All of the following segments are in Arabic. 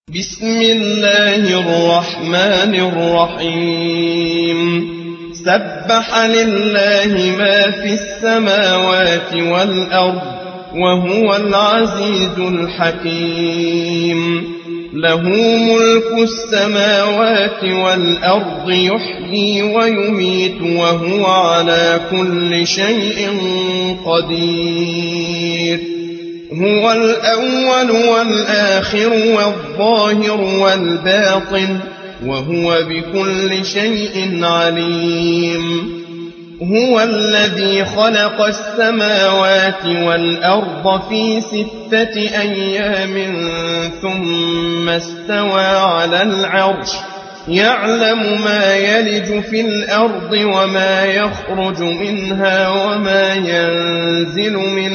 بسم الله الرحمن الرحيم سبح لله ما في السماوات والأرض وهو العزيز الحكيم له ملك السماوات والأرض يحيي ويميت وهو على كل شيء قدير هو الأول والآخر والظاهر والباطن وهو بكل شيء عليم هو الذي خلق السماوات والأرض في 6 أيام ثم استوى على العرش يعلم ما يلج في الأرض وما يخرج منها وما ينزل من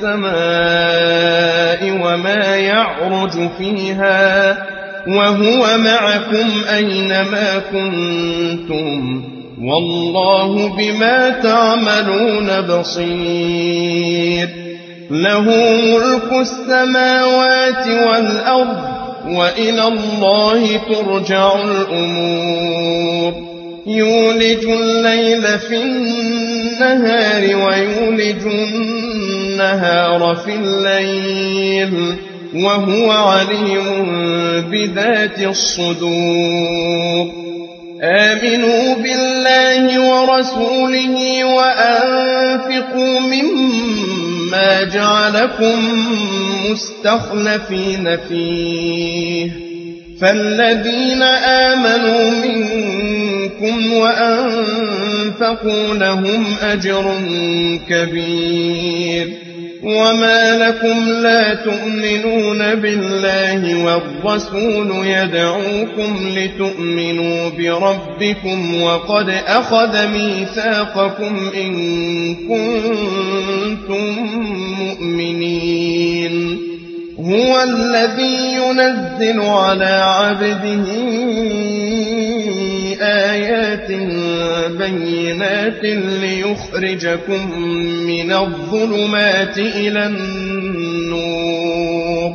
السماء وما يعرج فيها وهو معكم أينما كنتم والله بما تعملون بصير له ملك السماوات والأرض وإلى الله ترجع الأمور يولج الليل في النهار ويولج النهار في الليل وهو عليم بذات الصدور آمنوا بالله ورسوله وأنفقوا مما جعلكم مستخلفين فيه فالذين آمنوا منكم وأنفقوا لهم أجر كبير وما لكم لا تؤمنون بالله والرسول يدعوكم لتؤمنوا بربكم وقد أخذ ميثاقكم إن كنتم مؤمنين هو الذي ينزل على عبده آيات بينات ليخرجكم من الظلمات إلى النور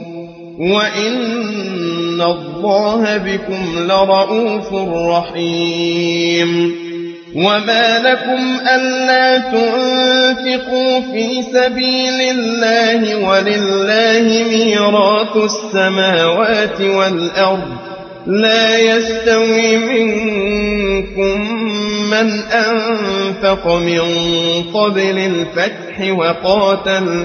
وإن الله بكم لرءوف رحيم وما لكم ألا تنفقوا في سبيل الله ولله ميراث السماوات والأرض لا يستوي منكم من أنفق من قبل الفتح وقاتل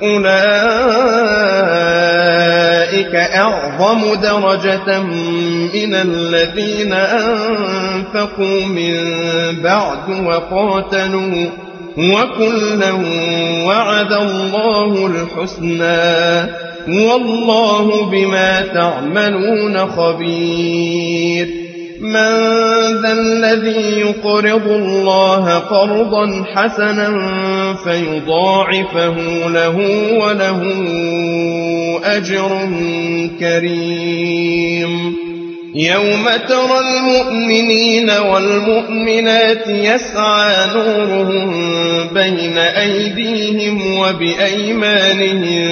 أولئك أعظم درجة من الذين أنفقوا من بعد وقاتلوا وكلا وعد الله الحسنى والله بما تعملون خبير من ذا الذي يقرض الله قرضا حسنا فيضاعفه له وله أجر كريم يوم ترى المؤمنين والمؤمنات يسعى نورهم بين أيديهم وبأيمانهم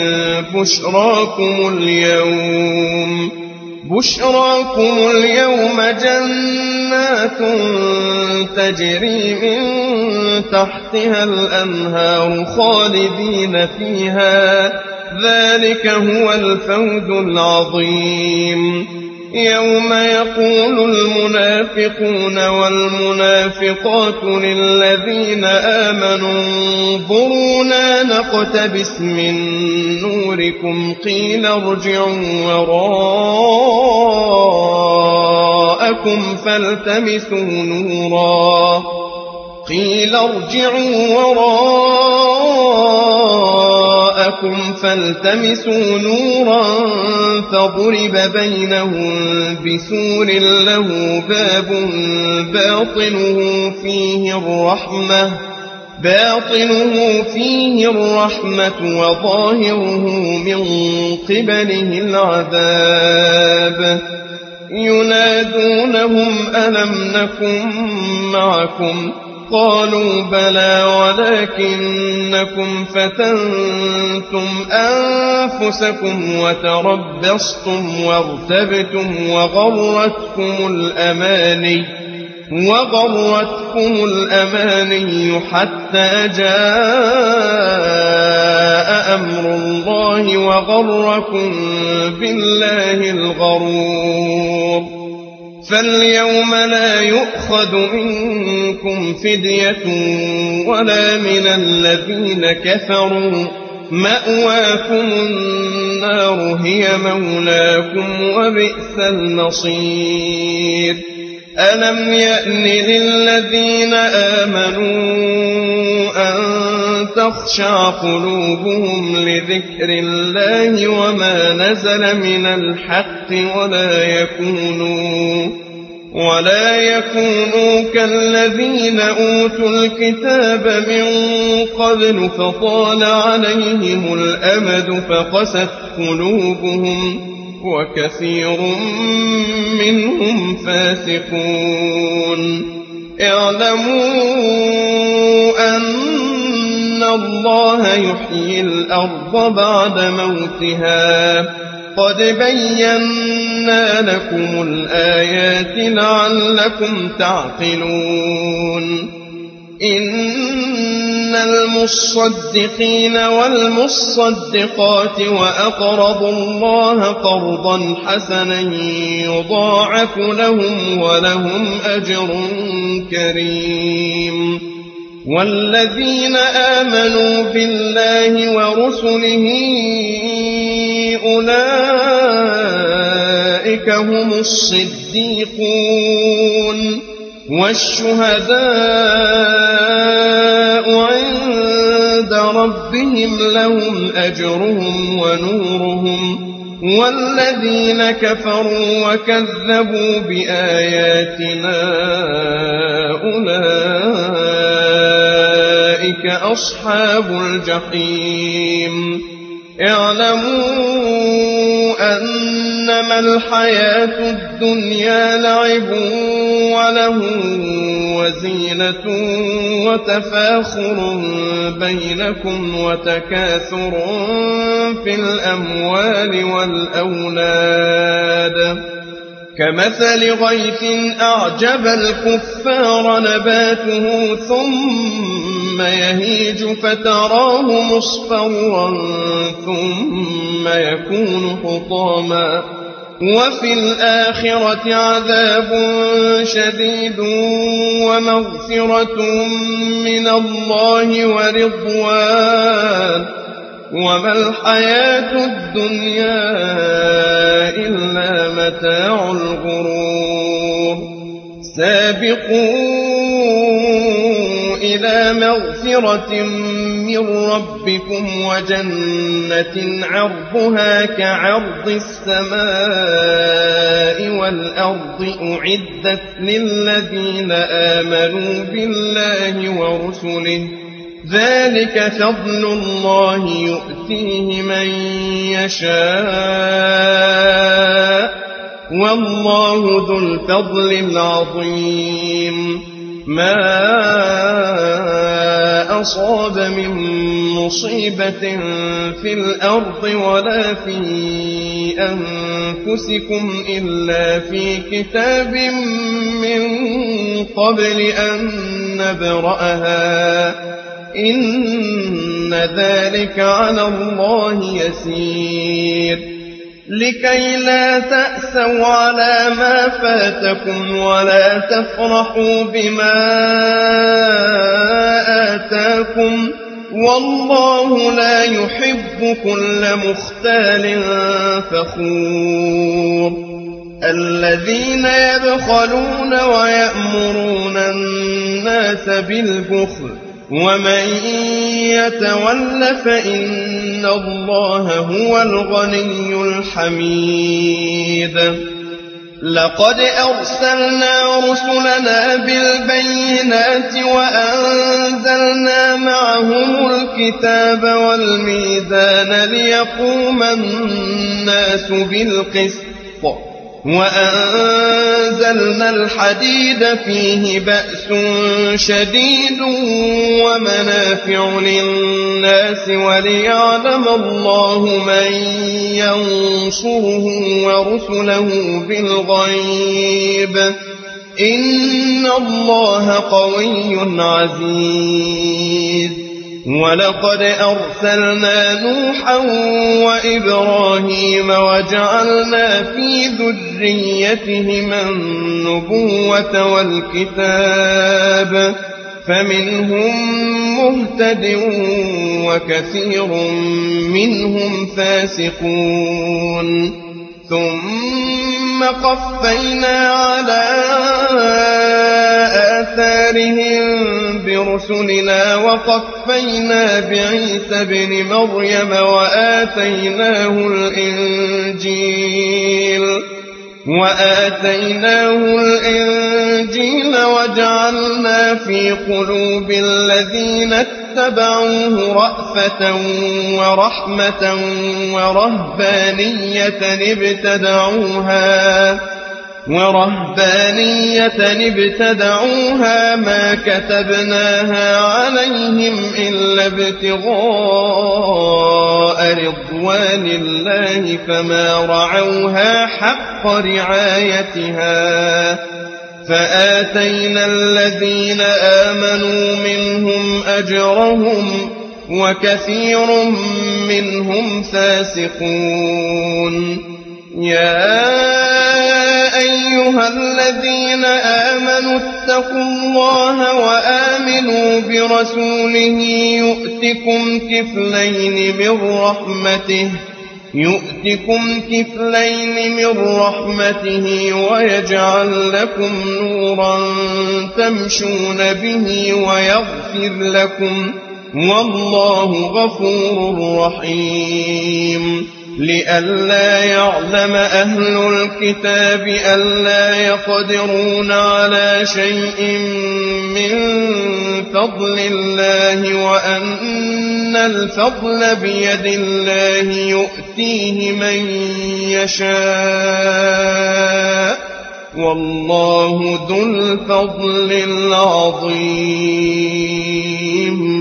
بشراكم اليوم جنات تجري من تحتها الأنهار خالدين فيها ذلك هو الفوز العظيم يوم يقول المنافقون والمنافقات للذين آمنوا انظرونا نقتبس من نوركم قيل ارجعوا وراءكم فالتمسوا نورا فضرب بينهم بسور له باب باطنه فيه الرحمة وظاهره من قبله العذاب ينادونهم ألم نكن معكم قالوا بلى ولكنكم فتنتم أنفسكم وتربصتم وارتبتم وغرتكم الأماني حتى جاء أمر الله وغركم بالله الغرور. فاليوم لا يؤخذ منكم فدية ولا من الذين كفروا، مأواكم النار هي مولاكم وبئس المصير. ألم يأن للذين آمنوا أن تخشع قلوبهم لذكر الله وما نزل من الحق ولا يكونوا كالذين أوتوا الكتاب من قبل فطال عليهم الأمد فقست قلوبهم وكثير منهم فاسقون. اعلموا أن الله يحيي الأرض بعد موتها، قد بينا لكم الآيات لعلكم تعقلون. إن المصدقين والمصدقات وأقرضوا الله قرضا حسنا يضاعف لهم ولهم أجر كريم. والذين آمنوا بالله ورسله أولئك هم الصديقون والشهداء عند ربهم لهم أجرهم ونورهم. والذين كفروا وكذبوا بآياتنا أولئك أصحاب الجحيم. اعلموا أنما الحياة الدنيا لعب وله وزينة وتفاخر بينكم وتكاثر في الأموال والأولاد كمثل غيث أعجب الكفار نباته ثم يهيج فتراه مصفرا ثم يكون حطاما وفي الآخرة عذاب شديد ومغفرة من الله ورضوان وما الحياة الدنيا إلا متاع الغرور. سابقوا إلى مغفرة من ربكم وجنة عرضها كعرض السماء والأرض أعدت للذين آمنوا بالله ورسله ذلك فضل الله يؤتيه من يشاء والله ذو الفضل العظيم. ما أصاب من مصيبة في الأرض ولا في أنفسكم إلا في كتاب من قبل أن نبرأها إن ذلك على الله يسير. لكي لا تأسوا على ما فاتكم ولا تفرحوا بما آتاكم والله لا يحب كل مختال فخور. الذين يبخلون ويأمرون الناس بالبخل ومن يتول فإن الله هو الغني الحميد. لقد أرسلنا رسلنا بالبينات وأنزلنا معهم الكتاب والميزان ليقوم الناس بالقسط وأنزلنا الحديد فيه بأس شديد ومنافع للناس وليعلم الله من ينصره ورسله بالغيب إن الله قوي عزيز ولقد أرسلنا نوحا وإبراهيم وجعلنا في ذريتهما النبوة والكتاب فمنهم مهتد وكثير منهم فاسقون ثم قفينا على آثارهم برسلنا وقفينا بعيسى ابن مريم وآتيناه الإنجيل وجعلنا في قلوب الذين اتبعوه رأفة ورحمة ورهبانية ابتدعوها ما كتبناها عليهم إلا ابتغاء رضوان الله فما رعوها حق رعايتها فآتينا الذين آمنوا منهم أجرهم وكثير منهم فاسقون يا أيها الذين آمنوا اتقوا الله وآمنوا برسوله يؤتكم كفلين من رحمته ويجعل لكم نورا تمشون به ويغفر لكم والله غفور رحيم لئلا يعلم أهل الكتاب ألا يقدرون على شيء من فضل الله وأن الفضل بيد الله يؤتيه من يشاء والله ذو الفضل العظيم